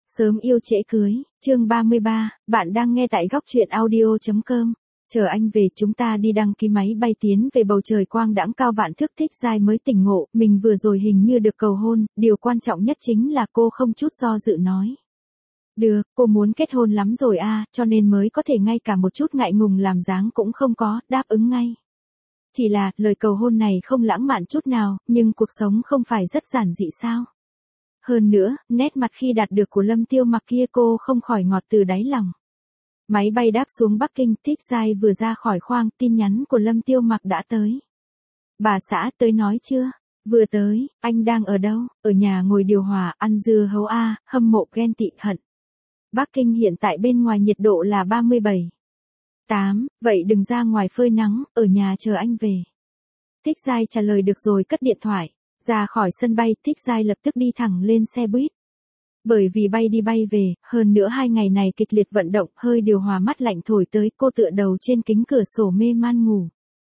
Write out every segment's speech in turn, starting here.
Sớm yêu trễ cưới, chương 33, bạn đang nghe tại góc truyện audio.com. Chờ anh về chúng ta đi đăng ký máy bay tiến về bầu trời quang đãng cao vạn thước. Thích Giai mới tỉnh ngộ, mình vừa rồi hình như được cầu hôn, điều quan trọng nhất chính là cô không chút do dự nói. Được, cô muốn kết hôn lắm rồi à, cho nên mới có thể ngay cả một chút ngại ngùng làm dáng cũng không có, đáp ứng ngay. Chỉ là, lời cầu hôn này không lãng mạn chút nào, nhưng cuộc sống không phải rất giản dị sao? Hơn nữa, nét mặt khi đạt được của Lâm Tiêu Mặc kia cô không khỏi ngọt từ đáy lòng. Máy bay đáp xuống Bắc Kinh, Thích Giai vừa ra khỏi khoang, tin nhắn của Lâm Tiêu Mặc đã tới. Bà xã tới nói chưa? Vừa tới, anh đang ở đâu? Ở nhà ngồi điều hòa, ăn dưa hấu a, hâm mộ ghen tị hận. Bắc Kinh hiện tại bên ngoài nhiệt độ là 37,8, vậy đừng ra ngoài phơi nắng, ở nhà chờ anh về. Thích Giai trả lời được rồi cất điện thoại. Ra khỏi sân bay, Thích Giai lập tức đi thẳng lên xe buýt. Bởi vì bay đi bay về, hơn nữa 2 ngày này kịch liệt vận động, hơi điều hòa mát lạnh thổi tới, cô tựa đầu trên kính cửa sổ mê man ngủ.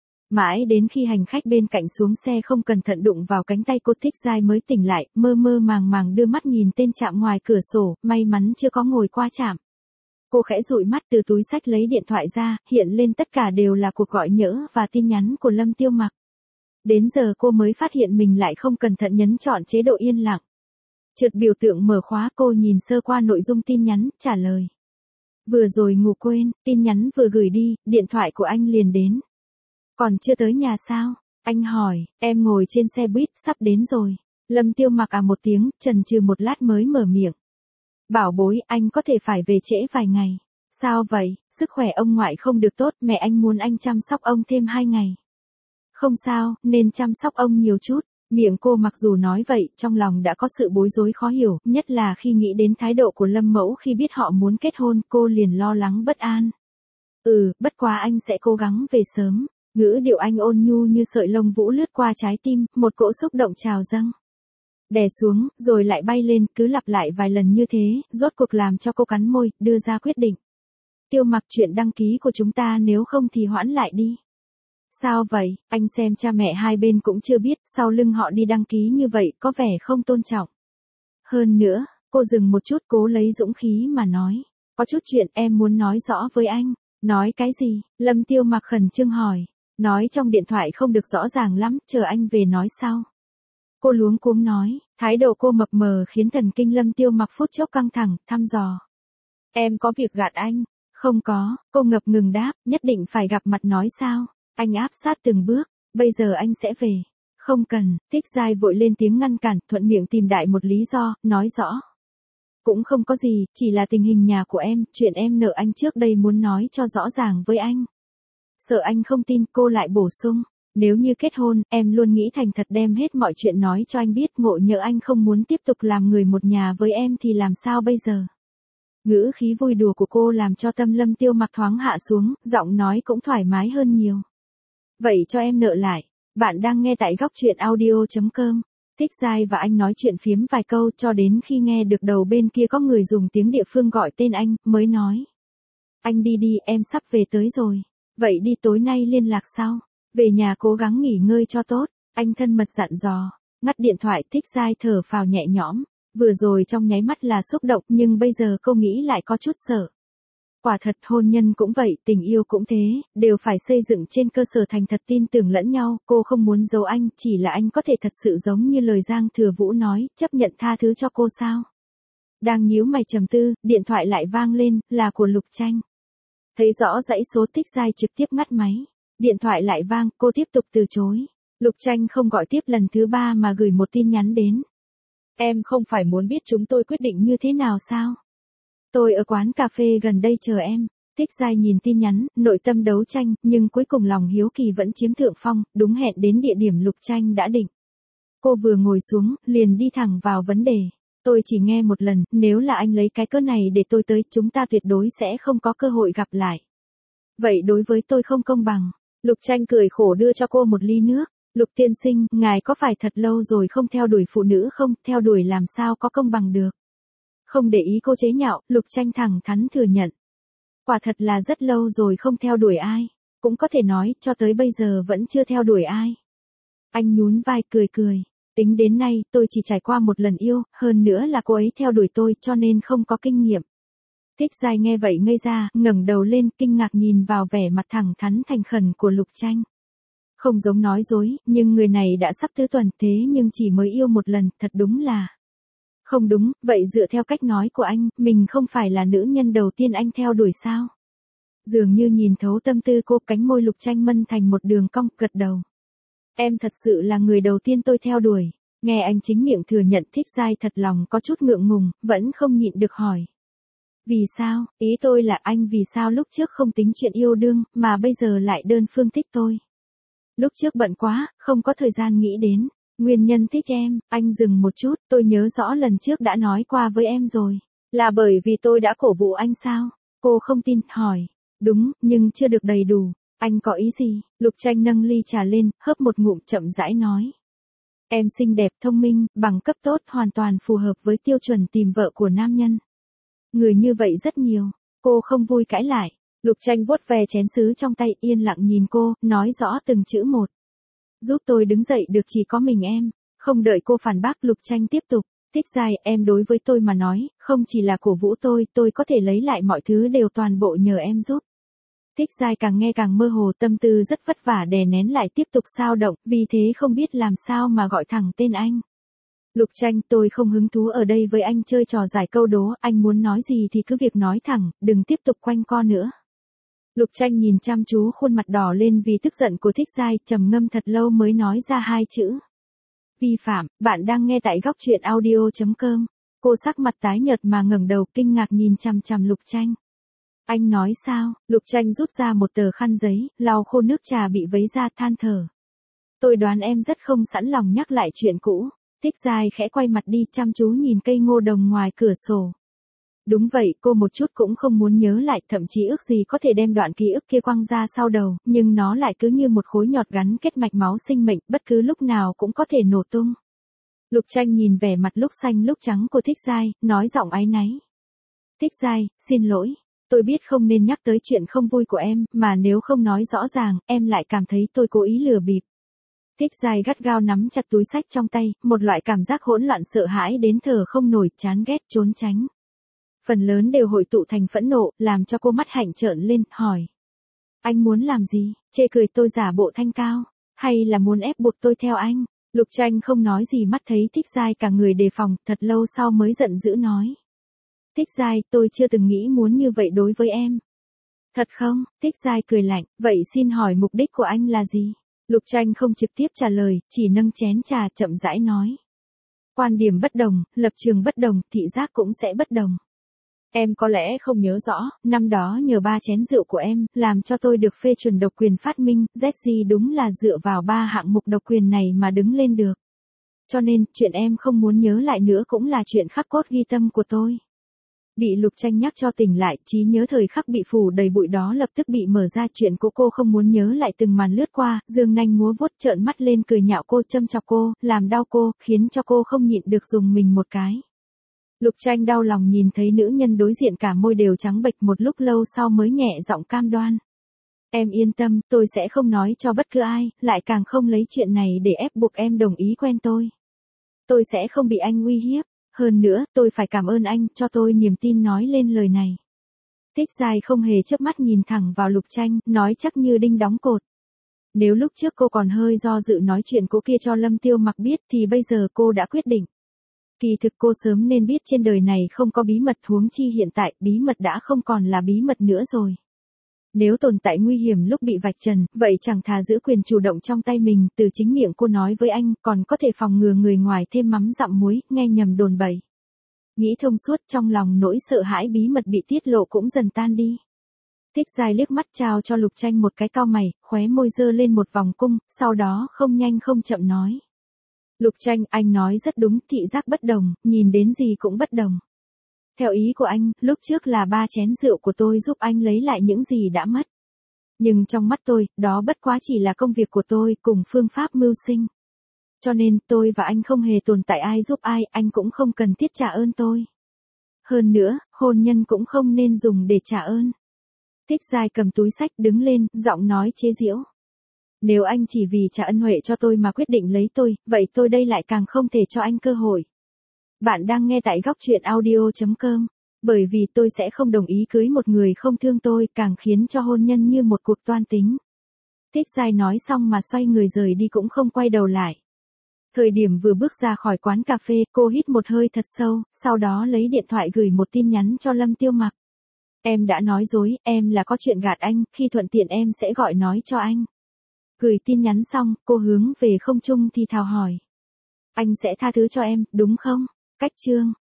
Mãi đến khi hành khách bên cạnh xuống xe không cẩn thận đụng vào cánh tay cô, Thích Giai mới tỉnh lại, mơ mơ màng màng đưa mắt nhìn tên trạm ngoài cửa sổ, may mắn chưa có ngồi qua trạm. Cô khẽ dụi mắt từ túi xách lấy điện thoại ra, hiện lên tất cả đều là cuộc gọi nhỡ và tin nhắn của Lâm Tiêu Mặc. Đến giờ cô mới phát hiện mình lại không cẩn thận nhấn chọn chế độ yên lặng. Trượt biểu tượng mở khóa, cô nhìn sơ qua nội dung tin nhắn, trả lời. Vừa rồi ngủ quên, tin nhắn vừa gửi đi, điện thoại của anh liền đến. Còn chưa tới nhà sao? Anh hỏi, em ngồi trên xe buýt, sắp đến rồi. Lâm Tiêu Mặc à một tiếng, chần chừ một lát mới mở miệng. Bảo bối, anh có thể phải về trễ vài ngày. Sao vậy? Sức khỏe ông ngoại không được tốt, mẹ anh muốn anh chăm sóc ông thêm 2 ngày. Không sao, nên chăm sóc ông nhiều chút. Miệng cô mặc dù nói vậy, trong lòng đã có sự bối rối khó hiểu, nhất là khi nghĩ đến thái độ của Lâm Mẫu khi biết họ muốn kết hôn, cô liền lo lắng bất an. Bất quá anh sẽ cố gắng về sớm. Ngữ điệu anh ôn nhu như sợi lông vũ lướt qua trái tim, một cỗ xúc động trào dâng. Đè xuống, rồi lại bay lên, cứ lặp lại vài lần như thế, rốt cuộc làm cho cô cắn môi, đưa ra quyết định. Tiêu Mặc, chuyện đăng ký của chúng ta nếu không thì hoãn lại đi. Sao vậy, anh xem cha mẹ hai bên cũng chưa biết, sau lưng họ đi đăng ký như vậy có vẻ không tôn trọng. Hơn nữa, cô dừng một chút cố lấy dũng khí mà nói. Có chút chuyện em muốn nói rõ với anh. Nói cái gì? Lâm Tiêu Mặc khẩn trương hỏi. Nói trong điện thoại không được rõ ràng lắm, chờ anh về nói sau. Cô luống cuống nói, thái độ cô mập mờ khiến thần kinh Lâm Tiêu Mặc phút chốc căng thẳng, thăm dò. Em có việc gạt anh? Không có, cô ngập ngừng đáp, nhất định phải gặp mặt nói sao? Anh áp sát từng bước, bây giờ anh sẽ về. Không cần, Thích Giai vội lên tiếng ngăn cản, thuận miệng tìm đại một lý do, nói rõ. Cũng không có gì, chỉ là tình hình nhà của em, chuyện em nợ anh trước đây muốn nói cho rõ ràng với anh. Sợ anh không tin, cô lại bổ sung. Nếu như kết hôn, em luôn nghĩ thành thật đem hết mọi chuyện nói cho anh biết, ngộ nhỡ anh không muốn tiếp tục làm người một nhà với em thì làm sao bây giờ? Ngữ khí vui đùa của cô làm cho tâm Lâm Tiêu Mặc thoáng hạ xuống, giọng nói cũng thoải mái hơn nhiều. Vậy cho em nợ lại. Bạn đang nghe tại góc truyện audio.com. Thích Giai và anh nói chuyện phiếm vài câu cho đến khi nghe được đầu bên kia có người dùng tiếng địa phương gọi tên anh, mới nói. Anh đi đi, em sắp về tới rồi. Vậy đi, tối nay liên lạc sau. Về nhà cố gắng nghỉ ngơi cho tốt. Anh thân mật dặn dò. Ngắt điện thoại, Thích Giai thở phào nhẹ nhõm. Vừa rồi trong nháy mắt là xúc động, nhưng bây giờ cô nghĩ lại có chút sợ. Quả thật hôn nhân cũng vậy, tình yêu cũng thế, đều phải xây dựng trên cơ sở thành thật tin tưởng lẫn nhau, cô không muốn giấu anh, chỉ là anh có thể thật sự giống như lời Giang Thừa Vũ nói, chấp nhận tha thứ cho cô sao? Đang nhíu mày trầm tư, điện thoại lại vang lên, là của Lục Tranh. Thấy rõ dãy số, Thích Giai trực tiếp ngắt máy. Điện thoại lại vang, cô tiếp tục từ chối. Lục Tranh không gọi tiếp lần thứ 3 mà gửi một tin nhắn đến. Em không phải muốn biết chúng tôi quyết định như thế nào sao? Tôi ở quán cà phê gần đây chờ em. Thích Giai nhìn tin nhắn, nội tâm đấu tranh, nhưng cuối cùng lòng hiếu kỳ vẫn chiếm thượng phong, đúng hẹn đến địa điểm Lục Tranh đã định. Cô vừa ngồi xuống, liền đi thẳng vào vấn đề. Tôi chỉ nghe một lần, nếu là anh lấy cái cớ này để tôi tới, chúng ta tuyệt đối sẽ không có cơ hội gặp lại. Vậy đối với tôi không công bằng. Lục Tranh cười khổ đưa cho cô một ly nước. Lục tiên sinh, ngài có phải thật lâu rồi không theo đuổi phụ nữ không, theo đuổi làm sao có công bằng được. Không để ý cô chế nhạo, Lục Tranh thẳng thắn thừa nhận. Quả thật là rất lâu rồi không theo đuổi ai. Cũng có thể nói, cho tới bây giờ vẫn chưa theo đuổi ai. Anh nhún vai cười cười. Tính đến nay, tôi chỉ trải qua một lần yêu, hơn nữa là cô ấy theo đuổi tôi cho nên không có kinh nghiệm. Thích Giai nghe vậy ngây ra, ngẩng đầu lên kinh ngạc nhìn vào vẻ mặt thẳng thắn thành khẩn của Lục Tranh. Không giống nói dối, nhưng người này đã sắp tứ tuần thế nhưng chỉ mới yêu một lần, thật đúng là. Không đúng, vậy dựa theo cách nói của anh, mình không phải là nữ nhân đầu tiên anh theo đuổi sao? Dường như nhìn thấu tâm tư cô, cánh môi Lục Tranh mân thành một đường cong, gật đầu. Em thật sự là người đầu tiên tôi theo đuổi. Nghe anh chính miệng thừa nhận, Thích Giai thật lòng có chút ngượng ngùng, vẫn không nhịn được hỏi. Vì sao, ý tôi là anh vì sao lúc trước không tính chuyện yêu đương, mà bây giờ lại đơn phương thích tôi. Lúc trước bận quá, không có thời gian nghĩ đến. Nguyên nhân thích em, anh dừng một chút, tôi nhớ rõ lần trước đã nói qua với em rồi. Là bởi vì tôi đã cổ vũ anh sao? Cô không tin, hỏi. Đúng, nhưng chưa được đầy đủ. Anh có ý gì? Lục Tranh nâng ly trà lên, hớp một ngụm chậm rãi nói. Em xinh đẹp, thông minh, bằng cấp tốt, hoàn toàn phù hợp với tiêu chuẩn tìm vợ của nam nhân. Người như vậy rất nhiều. Cô không vui cãi lại. Lục Tranh vuốt ve chén sứ trong tay, yên lặng nhìn cô, nói rõ từng chữ một. Giúp tôi đứng dậy được chỉ có mình em. Không đợi cô phản bác, Lục Tranh tiếp tục. Thích Giai, em đối với tôi mà nói, không chỉ là cổ vũ tôi có thể lấy lại mọi thứ đều toàn bộ nhờ em giúp. Thích Giai càng nghe càng mơ hồ, tâm tư rất vất vả đè nén lại tiếp tục xao động, vì thế không biết làm sao mà gọi thẳng tên anh. Lục Tranh, tôi không hứng thú ở đây với anh chơi trò giải câu đố, anh muốn nói gì thì cứ việc nói thẳng, đừng tiếp tục quanh co nữa. Lục Tranh nhìn chăm chú khuôn mặt đỏ lên vì tức giận của Thích Giai, trầm ngâm thật lâu mới nói ra hai chữ. Vi phạm, bạn đang nghe tại góc truyện audio.com. Cô sắc mặt tái nhợt mà ngẩng đầu kinh ngạc nhìn chằm chằm Lục Tranh. Anh nói sao? Lục Tranh rút ra một tờ khăn giấy, lau khô nước trà bị vấy ra, than thở. Tôi đoán em rất không sẵn lòng nhắc lại chuyện cũ. Thích Giai khẽ quay mặt đi, chăm chú nhìn cây ngô đồng ngoài cửa sổ. Đúng vậy, cô một chút cũng không muốn nhớ lại, thậm chí ước gì có thể đem đoạn ký ức kia quăng ra sau đầu, nhưng nó lại cứ như một khối nhọt gắn kết mạch máu sinh mệnh, bất cứ lúc nào cũng có thể nổ tung. Lục Tranh nhìn vẻ mặt lúc xanh lúc trắng của Thích Giai, nói giọng áy náy. Thích Giai, xin lỗi. Tôi biết không nên nhắc tới chuyện không vui của em, mà nếu không nói rõ ràng, em lại cảm thấy tôi cố ý lừa bịp. Thích Giai gắt gao nắm chặt túi xách trong tay, một loại cảm giác hỗn loạn sợ hãi đến thở không nổi, chán ghét, trốn tránh. Phần lớn đều hội tụ thành phẫn nộ, làm cho cô mắt hạnh trợn lên, hỏi. Anh muốn làm gì? Chê cười tôi giả bộ thanh cao, hay là muốn ép buộc tôi theo anh? Lục Tranh không nói gì, mắt thấy Thích Giai cả người đề phòng, thật lâu sau mới giận dữ nói. Thích Giai, tôi chưa từng nghĩ muốn như vậy đối với em. Thật không? Thích Giai cười lạnh, vậy xin hỏi mục đích của anh là gì? Lục Tranh không trực tiếp trả lời, chỉ nâng chén trà chậm rãi nói. Quan điểm bất đồng, lập trường bất đồng, thị giác cũng sẽ bất đồng. Em có lẽ không nhớ rõ, năm đó nhờ 3 chén rượu của em, làm cho tôi được phê chuẩn độc quyền phát minh, ZG đúng là dựa vào 3 hạng mục độc quyền này mà đứng lên được. Cho nên, chuyện em không muốn nhớ lại nữa cũng là chuyện khắc cốt ghi tâm của tôi. Bị Lục Tranh nhắc cho tỉnh lại, trí nhớ thời khắc bị phủ đầy bụi đó lập tức bị mở ra, chuyện của cô không muốn nhớ lại từng màn lướt qua, dương nanh múa vuốt, trợn mắt lên cười nhạo cô, châm chọc cô, làm đau cô, khiến cho cô không nhịn được dùng mình một cái. Lục Tranh đau lòng nhìn thấy nữ nhân đối diện cả môi đều trắng bệch, một lúc lâu sau mới nhẹ giọng cam đoan. Em yên tâm, tôi sẽ không nói cho bất cứ ai, lại càng không lấy chuyện này để ép buộc em đồng ý quen tôi. Tôi sẽ không bị anh uy hiếp. Hơn nữa, tôi phải cảm ơn anh, cho tôi niềm tin nói lên lời này. Thích Giai không hề chớp mắt nhìn thẳng vào Lục Tranh, nói chắc như đinh đóng cột. Nếu lúc trước cô còn hơi do dự nói chuyện cô kia cho Lâm Tiêu Mặc biết thì bây giờ cô đã quyết định. Kỳ thực cô sớm nên biết trên đời này không có bí mật, huống chi hiện tại bí mật đã không còn là bí mật nữa rồi. Nếu tồn tại nguy hiểm lúc bị vạch trần, vậy chẳng thà giữ quyền chủ động trong tay mình, từ chính miệng cô nói với anh, còn có thể phòng ngừa người ngoài thêm mắm dặm muối, nghe nhầm đồn bậy. Nghĩ thông suốt, trong lòng nỗi sợ hãi bí mật bị tiết lộ cũng dần tan đi. Thích Giai liếc mắt chào cho Lục Tranh một cái cau mày, khóe môi giơ lên một vòng cung, sau đó không nhanh không chậm nói. Lục Tranh, anh nói rất đúng, thị giác bất đồng, nhìn đến gì cũng bất đồng. Theo ý của anh, lúc trước là 3 chén rượu của tôi giúp anh lấy lại những gì đã mất. Nhưng trong mắt tôi, đó bất quá chỉ là công việc của tôi cùng phương pháp mưu sinh. Cho nên tôi và anh không hề tồn tại ai giúp ai, anh cũng không cần thiết trả ơn tôi. Hơn nữa, hôn nhân cũng không nên dùng để trả ơn. Thích Giai cầm túi xách đứng lên, giọng nói chế giễu. Nếu anh chỉ vì trả ân huệ cho tôi mà quyết định lấy tôi, vậy tôi đây lại càng không thể cho anh cơ hội. Bạn đang nghe tại góc chuyện audio.com. Bởi vì tôi sẽ không đồng ý cưới một người không thương tôi, càng khiến cho hôn nhân như một cuộc toan tính. Thích Giai nói xong mà xoay người rời đi cũng không quay đầu lại. Thời điểm vừa bước ra khỏi quán cà phê, cô hít một hơi thật sâu, sau đó lấy điện thoại gửi một tin nhắn cho Lâm Tiêu Mặc. Em đã nói dối, em là có chuyện gạt anh, khi thuận tiện em sẽ gọi nói cho anh. Gửi tin nhắn xong, cô hướng về không trung thì thào hỏi. Anh sẽ tha thứ cho em, đúng không? Cách chương